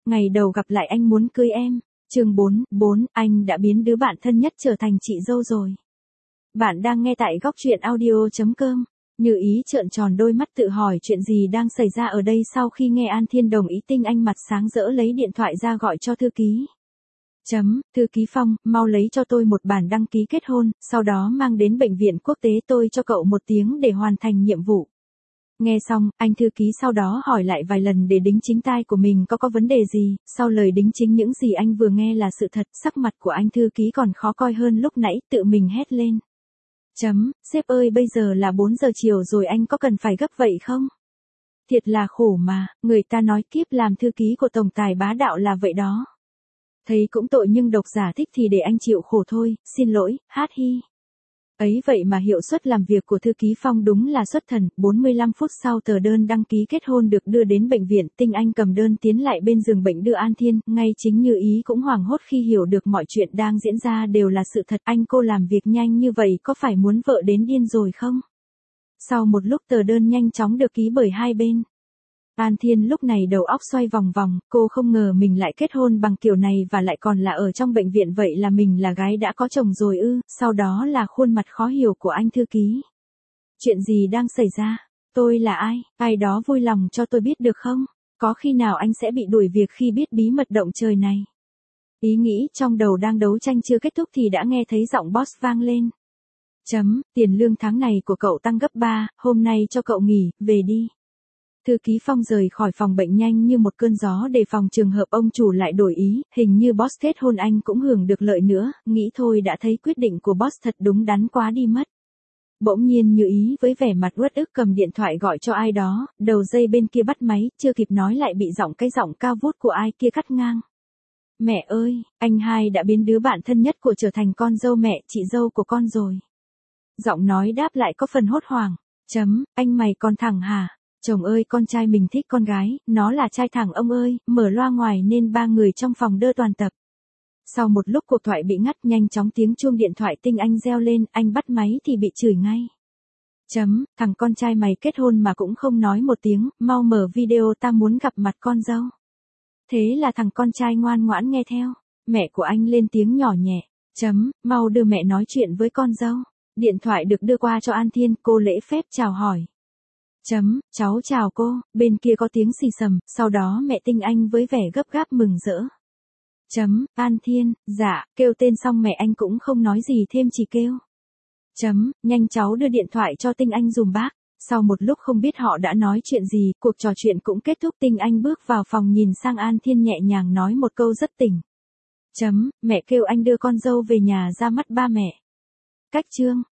ngày đầu gặp lại anh muốn cưới em. Chương 4, anh đã biến đứa bạn thân nhất trở thành chị dâu rồi. Bạn đang nghe tại góc truyện audio.com. Như Ý trợn tròn đôi mắt tự hỏi chuyện gì đang xảy ra ở đây sau khi nghe An Thiên đồng ý. Tinh Anh mặt sáng rỡ lấy điện thoại ra gọi cho thư ký. Thư ký Phong, mau lấy cho tôi một bản đăng ký kết hôn, sau đó mang đến bệnh viện quốc tế tôi cho cậu 1 tiếng để hoàn thành nhiệm vụ. Nghe xong, anh thư ký sau đó hỏi lại vài lần để đính chính tai của mình có vấn đề gì, sau lời đính chính những gì anh vừa nghe là sự thật, sắc mặt của anh thư ký còn khó coi hơn lúc nãy, tự mình hét lên. Sếp ơi bây giờ là 4 giờ chiều rồi anh có cần phải gấp vậy không? Thiệt là khổ mà, người ta nói kiếp làm thư ký của tổng tài bá đạo là vậy đó. Thấy cũng tội nhưng độc giả thích thì để anh chịu khổ thôi, xin lỗi, hát hi. Ấy vậy mà hiệu suất làm việc của thư ký Phong đúng là xuất thần. 45 phút sau tờ đơn đăng ký kết hôn được đưa đến bệnh viện, Tinh Anh cầm đơn tiến lại bên giường bệnh đưa An Thiên, ngay chính Như Ý cũng hoảng hốt khi hiểu được mọi chuyện đang diễn ra đều là sự thật. Anh cô làm việc nhanh như vậy có phải muốn vợ đến điên rồi không? Sau một lúc tờ đơn nhanh chóng được ký bởi hai bên. An Thiên lúc này đầu óc xoay vòng vòng, cô không ngờ mình lại kết hôn bằng kiểu này và lại còn là ở trong bệnh viện. Vậy là mình là gái đã có chồng rồi ư? Sau đó là khuôn mặt khó hiểu của anh thư ký. Chuyện gì đang xảy ra? Tôi là ai? Ai đó vui lòng cho tôi biết được không? Có khi nào anh sẽ bị đuổi việc khi biết bí mật động trời này? Ý nghĩ trong đầu đang đấu tranh chưa kết thúc thì đã nghe thấy giọng boss vang lên. Tiền lương tháng này của cậu tăng gấp 3, hôm nay cho cậu nghỉ, về đi. Thư ký Phong rời khỏi phòng bệnh nhanh như một cơn gió để phòng trường hợp ông chủ lại đổi ý, hình như boss kết hôn anh cũng hưởng được lợi nữa, nghĩ thôi đã thấy quyết định của boss thật đúng đắn quá đi mất. Bỗng nhiên Như Ý với vẻ mặt uất ức cầm điện thoại gọi cho ai đó, đầu dây bên kia bắt máy, chưa kịp nói lại bị cái giọng cao vút của ai kia cắt ngang. Mẹ ơi, anh hai đã biến đứa bạn thân nhất của trở thành con dâu mẹ, chị dâu của con rồi. Giọng nói đáp lại có phần hốt hoảng. Anh mày con thẳng hả? Chồng ơi con trai mình thích con gái, nó là trai thẳng ông ơi, mở loa ngoài nên 3 người trong phòng đơ toàn tập. Sau một lúc cuộc thoại bị ngắt, nhanh chóng tiếng chuông điện thoại Tinh Anh reo lên, anh bắt máy thì bị chửi ngay. Thằng con trai mày kết hôn mà cũng không nói một tiếng, mau mở video ta muốn gặp mặt con dâu. Thế là thằng con trai ngoan ngoãn nghe theo, mẹ của anh lên tiếng nhỏ nhẹ. Mau đưa mẹ nói chuyện với con dâu. Điện thoại được đưa qua cho An Thiên, cô lễ phép chào hỏi. Cháu chào cô, bên kia có tiếng xì xầm, sau đó mẹ Tinh Anh với vẻ gấp gáp mừng rỡ. An Thiên, dạ, kêu tên xong mẹ anh cũng không nói gì thêm chỉ kêu. Nhanh cháu đưa điện thoại cho Tinh Anh dùm bác. Sau một lúc không biết họ đã nói chuyện gì, cuộc trò chuyện cũng kết thúc. Tinh Anh bước vào phòng nhìn sang An Thiên nhẹ nhàng nói một câu rất tỉnh. Mẹ kêu anh đưa con dâu về nhà ra mắt ba mẹ. Cách chương.